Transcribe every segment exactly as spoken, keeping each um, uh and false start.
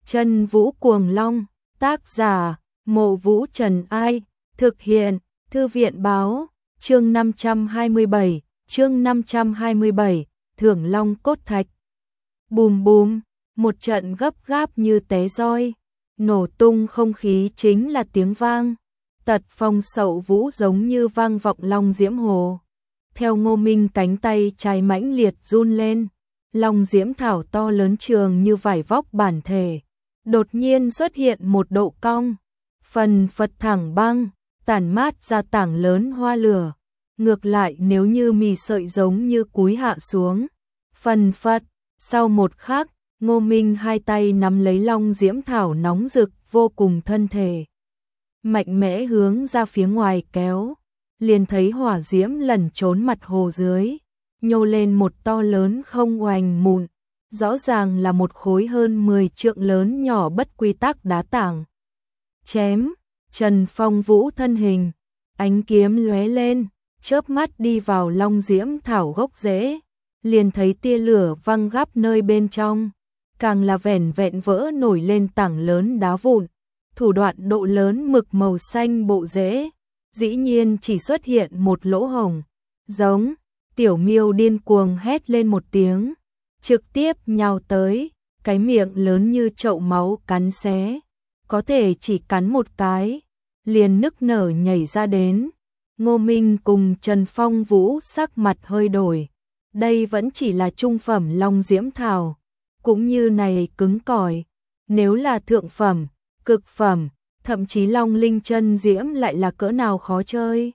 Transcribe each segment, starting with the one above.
Chân Vũ Cuồng Long, tác giả, Mộ Vũ Trần Ai, thực hiện, Thư viện Báo, chương năm trăm hai mươi bảy, chương năm trăm hai mươi bảy, Thưởng Long Cốt Thạch. Bùm bùm, một trận gấp gáp như té roi, nổ tung không khí chính là tiếng vang. Tật phong sậu vũ giống như vang vọng Long Diễm Hồ. Theo Ngô Minh cánh tay trái mãnh liệt run lên, Long Diễm Thảo to lớn trường như vải vóc bản thể, đột nhiên xuất hiện một độ cong, phần phật thẳng băng, tản mát ra tảng lớn hoa lửa. Ngược lại nếu như mì sợi giống như cúi hạ xuống, phần phật. Sau một khắc, Ngô Minh hai tay nắm lấy Long Diễm Thảo nóng rực vô cùng thân thể, mạnh mẽ hướng ra phía ngoài kéo, liền thấy hỏa diễm lẩn trốn mặt hồ dưới, nhô lên một to lớn không oành mụn, rõ ràng là một khối hơn mười trượng lớn nhỏ bất quy tắc đá tảng. Chém, Trần Phong Vũ thân hình, ánh kiếm lóe lên, chớp mắt đi vào Long Diễm Thảo gốc rễ, liền thấy tia lửa văng gắp nơi bên trong, càng là vẻn vẹn vỡ nổi lên tảng lớn đá vụn. Thủ đoạn độ lớn mực màu xanh bộ rễ, dĩ nhiên chỉ xuất hiện một lỗ hổng, giống. Tiểu miêu điên cuồng hét lên một tiếng, trực tiếp nhào tới, cái miệng lớn như chậu máu cắn xé, có thể chỉ cắn một cái, liền nức nở nhảy ra đến. Ngô Minh cùng Trần Phong Vũ sắc mặt hơi đổi, đây vẫn chỉ là trung phẩm Long Diễm Thảo, cũng như này cứng cỏi, nếu là thượng phẩm, cực phẩm, thậm chí Long Linh chân diễm lại là cỡ nào khó chơi.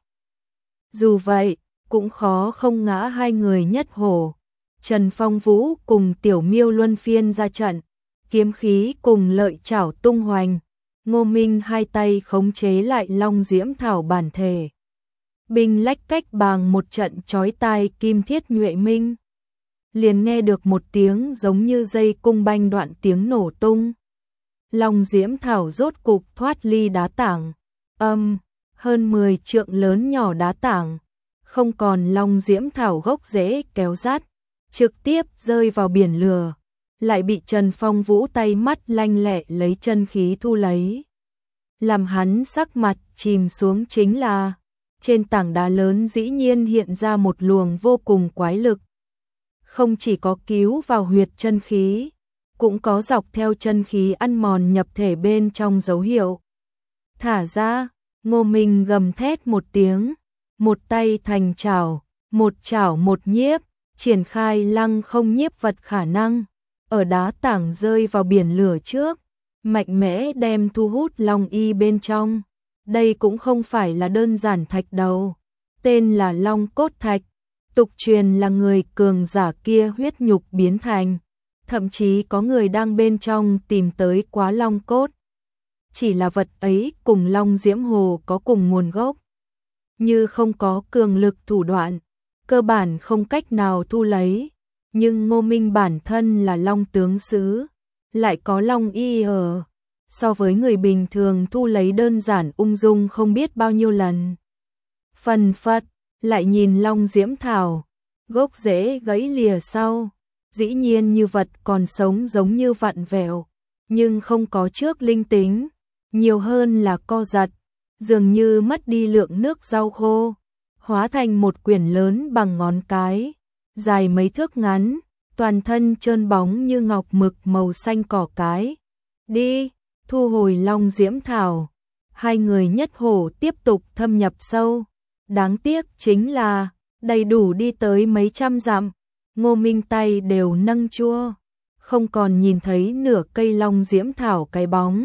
Dù vậy, cũng khó không ngã hai người nhất hổ. Trần Phong Vũ cùng Tiểu Miêu luân phiên ra trận, kiếm khí cùng lợi chảo tung hoành. Ngô Minh hai tay khống chế lại Long Diễm Thảo bản thể. Binh lách cách bàng một trận chói tai kim thiết nhuệ minh. Liền nghe được một tiếng giống như dây cung banh đoạn tiếng nổ tung. Long Diễm Thảo rốt cục thoát ly đá tảng, âm, hơn mười trượng lớn nhỏ đá tảng, không còn Long Diễm Thảo gốc rễ kéo dắt, trực tiếp rơi vào biển lửa, lại bị Trần Phong Vũ tay mắt lanh lẹ lấy chân khí thu lấy. Làm hắn sắc mặt chìm xuống chính là, trên tảng đá lớn dĩ nhiên hiện ra một luồng vô cùng quái lực. Không chỉ có cứu vào huyệt chân khí, cũng có dọc theo chân khí ăn mòn nhập thể bên trong dấu hiệu. Thả ra, Ngô Minh gầm thét một tiếng, một tay thành chảo, một chảo một nhiếp, triển khai lăng không nhiếp vật khả năng, ở đá tảng rơi vào biển lửa trước, mạnh mẽ đem thu hút Long Y bên trong. Đây cũng không phải là đơn giản thạch đầu, tên là Long Cốt Thạch, tục truyền là người cường giả kia huyết nhục biến thành. Thậm chí có người đang bên trong tìm tới quá long cốt. Chỉ là vật ấy cùng Long Diễm Hồ có cùng nguồn gốc. Như không có cường lực thủ đoạn, cơ bản không cách nào thu lấy. Nhưng Ngô Minh bản thân là Long tướng sứ, lại có Long Y ở. So với người bình thường thu lấy đơn giản ung dung không biết bao nhiêu lần. Phần phật, lại nhìn Long Diễm Thảo, gốc rễ gãy lìa sau. Dĩ nhiên như vật còn sống giống như vặn vẹo, nhưng không có trước linh tính, nhiều hơn là co giật, dường như mất đi lượng nước rau khô, hóa thành một quyển lớn bằng ngón cái, dài mấy thước ngắn, toàn thân trơn bóng như ngọc mực màu xanh cỏ cái. Đi, thu hồi Long Diễm Thảo, hai người nhất hổ tiếp tục thâm nhập sâu, đáng tiếc chính là, đầy đủ đi tới mấy trăm dặm. Ngô Minh tay đều nâng chua, không còn nhìn thấy nửa cây Long Diễm Thảo cái bóng.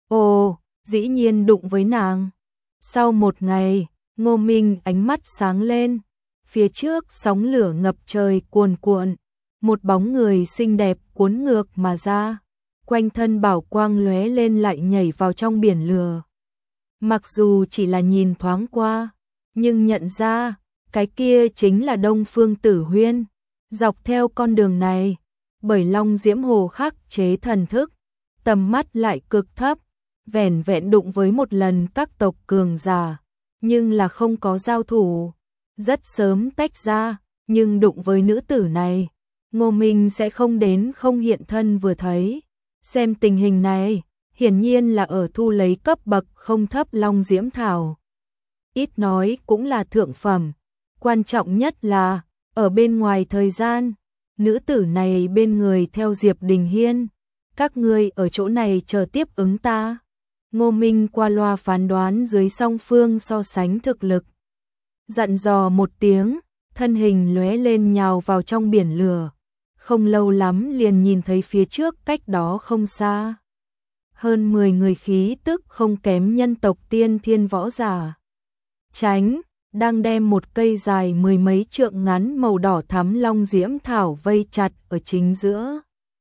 Ồ, dĩ nhiên đụng với nàng. Sau một ngày, Ngô Minh ánh mắt sáng lên, phía trước sóng lửa ngập trời cuồn cuộn, một bóng người xinh đẹp cuốn ngược mà ra, quanh thân bảo quang lóe lên lại nhảy vào trong biển lửa. Mặc dù chỉ là nhìn thoáng qua, nhưng nhận ra, cái kia chính là Đông Phương Tử Huyên. Dọc theo con đường này, bởi Long Diễm Hồ khắc chế thần thức, tầm mắt lại cực thấp, vẻn vẹn đụng với một lần các tộc cường giả, nhưng là không có giao thủ, rất sớm tách ra, nhưng đụng với nữ tử này, Ngô Minh sẽ không đến không hiện thân vừa thấy, Xem tình hình này, hiển nhiên là ở thu lấy cấp bậc không thấp Long Diễm Thảo. Ít nói cũng là thượng phẩm, quan trọng nhất là, ở bên ngoài thời gian, nữ tử này bên người theo Diệp Đình Hiên, các ngươi ở chỗ này chờ tiếp ứng ta. Ngô Minh qua loa phán đoán dưới song phương so sánh thực lực. Dặn dò một tiếng, thân hình lóe lên nhào vào trong biển lửa. Không lâu lắm liền nhìn thấy phía trước cách đó không xa. Hơn mười người khí tức không kém nhân tộc tiên thiên võ giả. Tránh, đang đem một cây dài mười mấy trượng ngắn màu đỏ thắm long diễm thảo vây chặt ở chính giữa.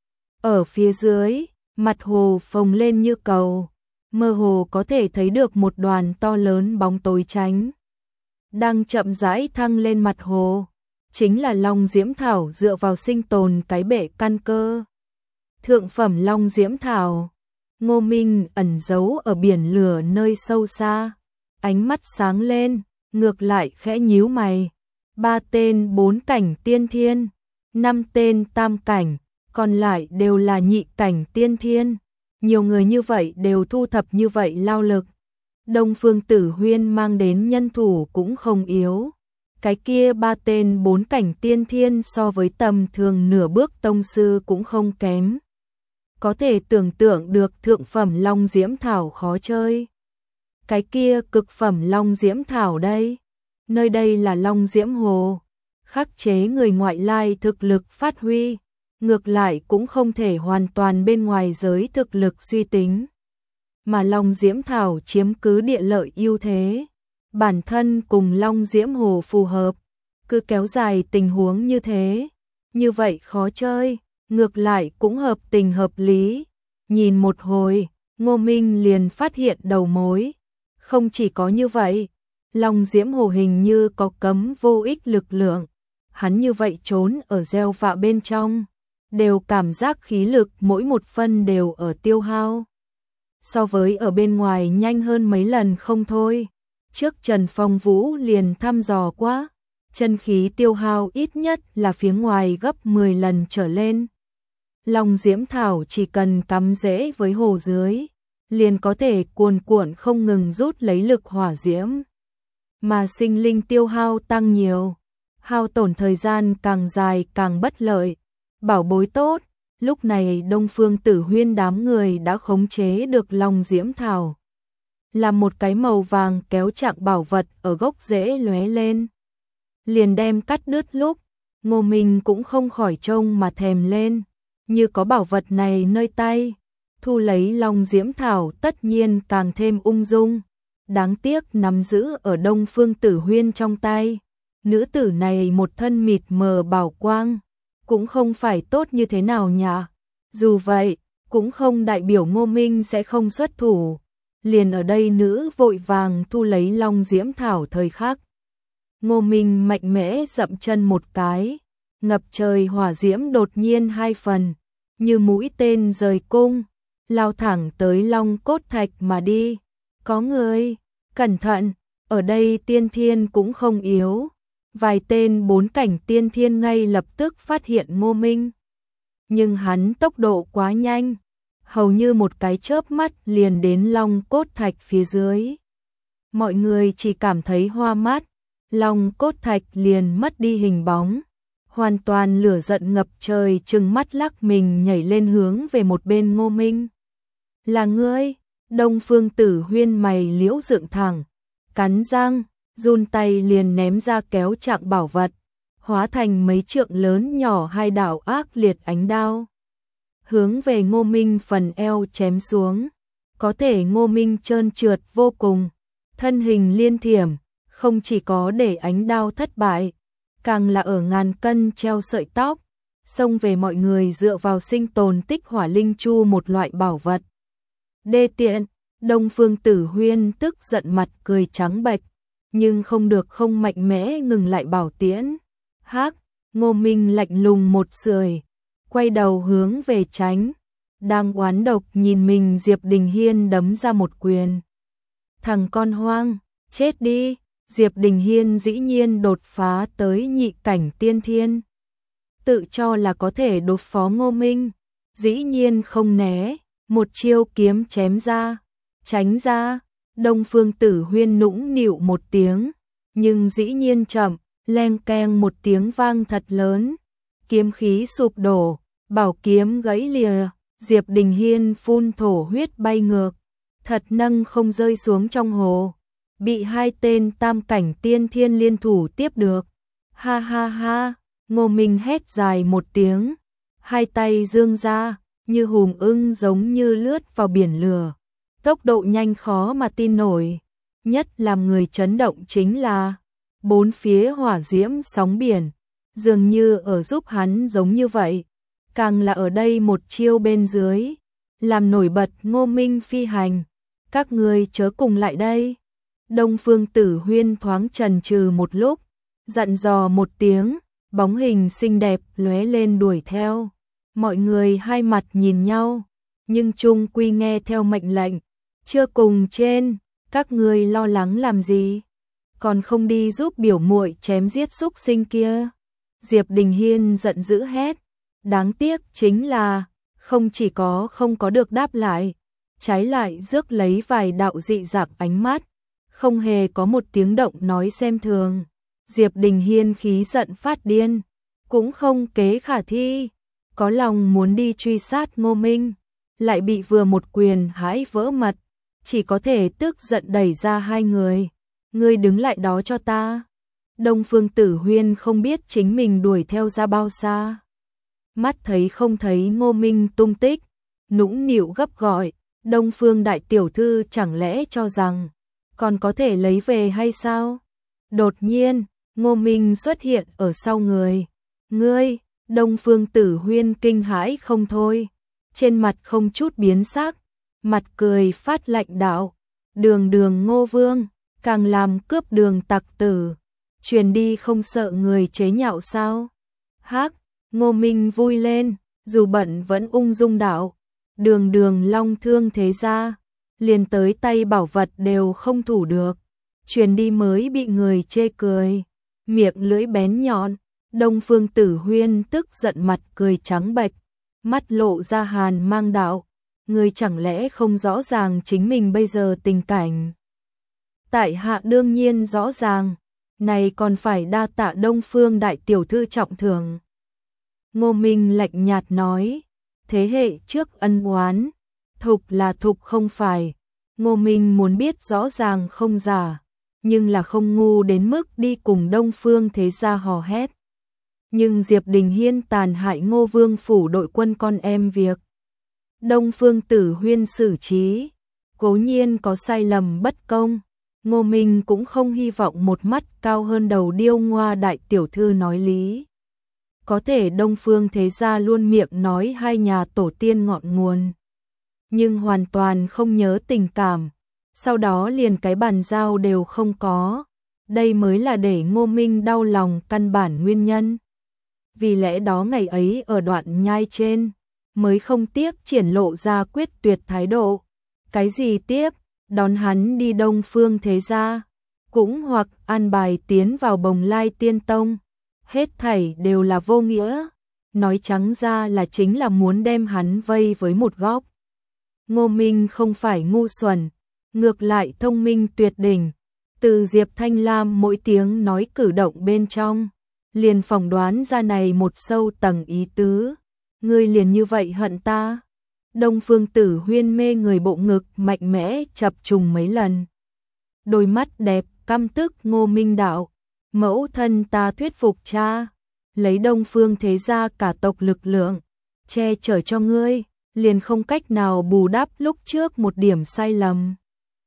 Ở phía dưới, mặt hồ phồng lên như cầu, mơ hồ có thể thấy được một đoàn to lớn bóng tối tránh. Đang chậm rãi thăng lên mặt hồ, chính là long diễm thảo dựa vào sinh tồn cái bệ căn cơ. Thượng phẩm long diễm thảo, Ngô Minh ẩn giấu ở biển lửa nơi sâu xa, ánh mắt sáng lên, ngược lại khẽ nhíu mày. Ba tên bốn cảnh tiên thiên, năm tên tam cảnh, còn lại đều là nhị cảnh tiên thiên. Nhiều người như vậy đều thu thập như vậy lao lực. Đông Phương Tử Huyên mang đến nhân thủ cũng không yếu. Cái kia ba tên bốn cảnh tiên thiên so với tầm thường nửa bước tông sư cũng không kém. Có thể tưởng tượng được thượng phẩm long diễm thảo khó chơi. Cái kia cực phẩm long diễm thảo đây. Nơi đây là long diễm hồ. Khắc chế người ngoại lai thực lực phát huy. Ngược lại cũng không thể hoàn toàn bên ngoài giới thực lực suy tính. Mà long diễm thảo chiếm cứ địa lợi ưu thế. Bản thân cùng long diễm hồ phù hợp. Cứ kéo dài tình huống như thế. Như vậy khó chơi. Ngược lại cũng hợp tình hợp lý. Nhìn một hồi, Ngô Minh liền phát hiện đầu mối. Không chỉ có như vậy, long diễm hồ hình như có cấm vô ích lực lượng. Hắn như vậy trốn ở gieo vạ bên trong, đều cảm giác khí lực mỗi một phân đều ở tiêu hao. So với ở bên ngoài nhanh hơn mấy lần không thôi. Trước Trần Phong Vũ liền thăm dò quá, chân khí tiêu hao ít nhất là phía ngoài gấp mười lần trở lên. Long diễm thảo chỉ cần cắm rễ với hồ dưới, liền có thể cuồn cuộn không ngừng rút lấy lực hỏa diễm. Mà sinh linh tiêu hao tăng nhiều, hao tổn thời gian càng dài càng bất lợi. Bảo bối tốt, lúc này Đông Phương Tử Huyên đám người đã khống chế được long diễm thảo. Là một cái màu vàng kéo trạng bảo vật ở gốc rễ lóe lên. Liền đem cắt đứt lúc, Ngô Minh cũng không khỏi trông mà thèm lên. Như có bảo vật này nơi tay, thu lấy long diễm thảo tất nhiên càng thêm ung dung. Đáng tiếc nắm giữ ở Đông Phương Tử Huyên trong tay. Nữ tử này một thân mịt mờ bảo quang, cũng không phải tốt như thế nào nhỉ. Dù vậy, cũng không đại biểu Ngô Minh sẽ không xuất thủ. Liền ở đây nữ vội vàng thu lấy long diễm thảo thời khắc. Ngô Minh mạnh mẽ dậm chân một cái, ngập trời hỏa diễm đột nhiên hai phần, như mũi tên rời cung, lao thẳng tới long cốt thạch mà đi. Có người, cẩn thận, ở đây tiên thiên cũng không yếu. Vài tên bốn cảnh tiên thiên ngay lập tức phát hiện Ngô Minh. Nhưng hắn tốc độ quá nhanh, hầu như một cái chớp mắt liền đến long cốt thạch phía dưới. Mọi người chỉ cảm thấy hoa mắt, long cốt thạch liền mất đi hình bóng. Hoàn toàn lửa giận ngập trời, trừng mắt lắc mình nhảy lên hướng về một bên Ngô Minh. Là ngươi? Đông Phương Tử Huyên mày liễu dựng thẳng, cắn răng, run tay liền ném ra kéo trạng bảo vật, hóa thành mấy trượng lớn nhỏ hai đạo ác liệt ánh đao. Hướng về Ngô Minh phần eo chém xuống, có thể Ngô Minh trơn trượt vô cùng, thân hình liên thiểm, không chỉ có để ánh đao thất bại, càng là ở ngàn cân treo sợi tóc, xông về mọi người dựa vào sinh tồn tích hỏa linh chu một loại bảo vật. Đê tiện, Đông Phương Tử Huyên tức giận mặt cười trắng bệch, nhưng không được không mạnh mẽ ngừng lại bảo tiễn. Hắc, Ngô Minh lạnh lùng một sưởi, quay đầu hướng về tránh, đang oán độc nhìn mình Diệp Đình Hiên đấm ra một quyền. Thằng con hoang, chết đi. Diệp Đình Hiên dĩ nhiên đột phá tới nhị cảnh tiên thiên. Tự cho là có thể đối phó Ngô Minh, dĩ nhiên không né, một chiêu kiếm chém ra, tránh ra. Đông Phương Tử Huyên nũng nịu một tiếng, nhưng dĩ nhiên chậm, leng keng một tiếng vang thật lớn, kiếm khí sụp đổ, bảo kiếm gãy lìa, Diệp Đình Hiên phun thổ huyết bay ngược, thật nâng không rơi xuống trong hồ, bị hai tên tam cảnh tiên thiên liên thủ tiếp được. Ha ha ha, Ngô Minh hét dài một tiếng, hai tay dương ra, như hùng ưng giống như lướt vào biển lửa, tốc độ nhanh khó mà tin nổi, nhất làm người chấn động chính là bốn phía hỏa diễm sóng biển, dường như ở giúp hắn giống như vậy, càng là ở đây một chiêu bên dưới, làm nổi bật Ngô Minh phi hành, các người chớ cùng lại đây. Đông Phương Tử Huyên thoáng chần chừ một lúc, dặn dò một tiếng, bóng hình xinh đẹp lóe lên đuổi theo. Mọi người hai mặt nhìn nhau, nhưng chung quy nghe theo mệnh lệnh, chưa cùng trên, các người lo lắng làm gì? Còn không đi giúp biểu muội chém giết súc sinh kia. Diệp Đình Hiên giận dữ hét, đáng tiếc chính là không chỉ có không có được đáp lại, trái lại rước lấy vài đạo dị dạng ánh mắt, không hề có một tiếng động nói xem thường. Diệp Đình Hiên khí giận phát điên, cũng không kế khả thi, có lòng muốn đi truy sát Ngô Minh, lại bị vừa một quyền hãi vỡ mật, chỉ có thể tức giận đẩy ra hai người. Ngươi đứng lại đó cho ta. Đông Phương Tử Huyên không biết chính mình đuổi theo ra bao xa. Mắt thấy không thấy Ngô Minh tung tích, nũng nịu gấp gọi, Đông Phương đại tiểu thư chẳng lẽ cho rằng còn có thể lấy về hay sao? Đột nhiên, Ngô Minh xuất hiện ở sau người. Ngươi, Đông Phương Tử Huyên kinh hãi không thôi, trên mặt không chút biến sắc, mặt cười phát lạnh đạo, đường đường Ngô Vương, càng làm cướp đường tặc tử, truyền đi không sợ người chế nhạo sao? Hắc, Ngô Minh vui lên, dù bận vẫn ung dung đạo, đường đường long thương thế gia, liền tới tay bảo vật đều không thủ được, truyền đi mới bị người chê cười, miệng lưỡi bén nhọn. Đông Phương Tử Huyên tức giận mặt cười trắng bệch, mắt lộ ra hàn mang đạo, người chẳng lẽ không rõ ràng chính mình bây giờ tình cảnh? Tại hạ đương nhiên rõ ràng, này còn phải đa tạ Đông Phương đại tiểu thư trọng thưởng. Ngô Minh lạnh nhạt nói, thế hệ trước ân oán, thục là thục không phải. Ngô Minh muốn biết rõ ràng không giả, nhưng là không ngu đến mức đi cùng Đông Phương thế gia hò hét. Nhưng Diệp Đình Hiên tàn hại Ngô Vương phủ đội quân con em việc Đông Phương Tử Huyên xử trí, cố nhiên có sai lầm bất công, Ngô Minh cũng không hy vọng một mắt cao hơn đầu điêu ngoa đại tiểu thư nói lý. Có thể Đông Phương thế gia luôn miệng nói hai nhà tổ tiên ngọn nguồn, nhưng hoàn toàn không nhớ tình cảm, sau đó liền cái bàn giao đều không có, đây mới là để Ngô Minh đau lòng căn bản nguyên nhân. Vì lẽ đó ngày ấy ở đoạn nhai trên, mới không tiếc triển lộ ra quyết tuyệt thái độ. Cái gì tiếp, đón hắn đi Đông Phương thế gia, cũng hoặc an bài tiến vào Bồng Lai Tiên Tông, hết thảy đều là vô nghĩa, nói trắng ra là chính là muốn đem hắn vây với một góc. Ngô Minh không phải ngu xuẩn, ngược lại thông minh tuyệt đỉnh, từ Diệp Thanh Lam mỗi tiếng nói cử động bên trong, liền phỏng đoán ra này một sâu tầng ý tứ, ngươi liền như vậy hận ta. Đông Phương Tử Huyên mê người bộ ngực mạnh mẽ chập trùng mấy lần. Đôi mắt đẹp căm tức Ngô Minh đạo, mẫu thân ta thuyết phục cha, lấy Đông Phương thế gia cả tộc lực lượng, che chở cho ngươi, liền không cách nào bù đắp lúc trước một điểm sai lầm.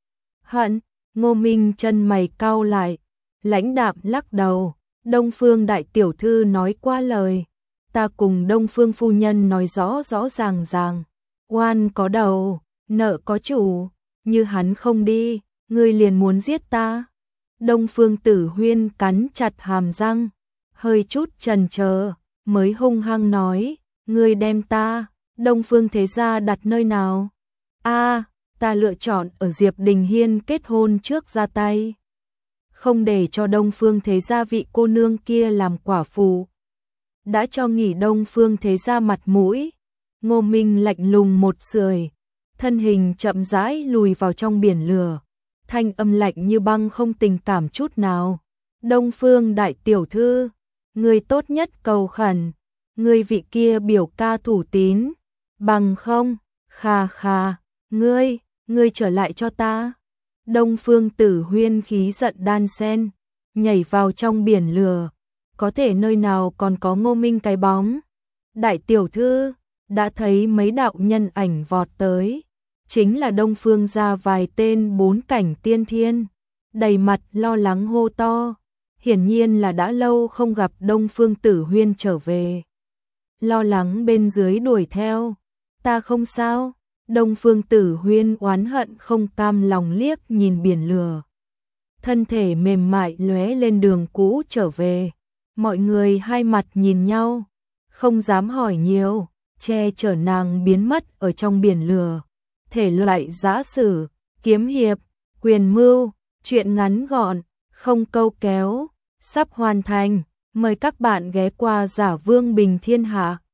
Hận, Ngô Minh chân mày cau lại, lãnh đạm lắc đầu, Đông Phương đại tiểu thư nói qua lời, ta cùng Đông Phương phu nhân nói rõ rõ ràng ràng, oan có đầu, nợ có chủ, như hắn không đi, ngươi liền muốn giết ta. Đông Phương Tử Huyên cắn chặt hàm răng, hơi chút chần chờ, mới hung hăng nói, ngươi đem ta, Đông Phương thế gia đặt nơi nào? A, ta lựa chọn ở Diệp Đình Hiên kết hôn trước ra tay, không để cho Đông Phương thế gia vị cô nương kia làm quả phụ. Đã cho nghỉ Đông Phương thế gia mặt mũi, Ngô Minh lạnh lùng một sưởi, thân hình chậm rãi lùi vào trong biển lửa, thanh âm lạnh như băng không tình cảm chút nào. Đông Phương đại tiểu thư, người tốt nhất cầu khẩn, người vị kia biểu ca thủ tín, bằng không, kha kha, ngươi, ngươi trở lại cho ta. Đông Phương Tử Huyên khí giận đan sen, nhảy vào trong biển lửa, có thể nơi nào còn có Ngô Minh cái bóng. Đại tiểu thư, đã thấy mấy đạo nhân ảnh vọt tới, chính là Đông Phương gia vài tên bốn cảnh tiên thiên, đầy mặt lo lắng hô to, hiển nhiên là đã lâu không gặp Đông Phương Tử Huyên trở về. Lo lắng bên dưới đuổi theo, ta không sao. Đông Phương Tử Huyên oán hận không cam lòng liếc nhìn biển lửa. Thân thể mềm mại lóe lên đường cũ trở về. Mọi người hai mặt nhìn nhau, không dám hỏi nhiều, che chở nàng biến mất ở trong biển lửa. Thể loại giã sử, kiếm hiệp, quyền mưu, truyện ngắn gọn, không câu kéo, sắp hoàn thành. Mời các bạn ghé qua Giả Vương Bình Thiên Hạ.